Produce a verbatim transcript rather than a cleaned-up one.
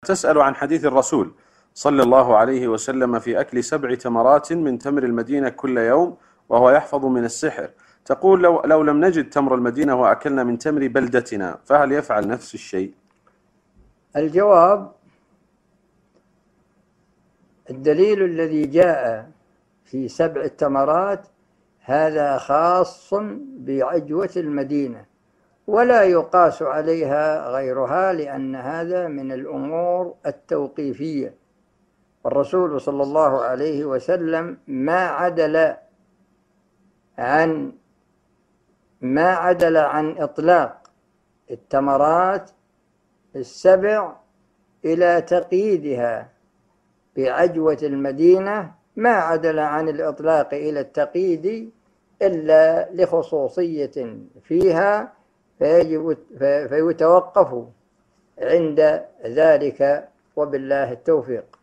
تسأل عن حديث الرسول صلى الله عليه وسلم في أكل سبع تمرات من تمر المدينة كل يوم وهو يحفظ من السحر. تقول لو, لو لم نجد تمر المدينة وأكلنا من تمر بلدتنا فهل يفعل نفس الشيء؟ الجواب: الدليل الذي جاء في سبع التمرات هذا خاص بعجوة المدينة ولا يقاس عليها غيرها، لأن هذا من الأمور التوقيفية. الرسول صلى الله عليه وسلم ما عدل عن ما عدل عن إطلاق التمرات السبع إلى تقييدها بعجوة المدينة، ما عدل عن الإطلاق إلى التقييد إلا لخصوصية فيها، فيجب فيتوقف عند ذلك، وبالله التوفيق.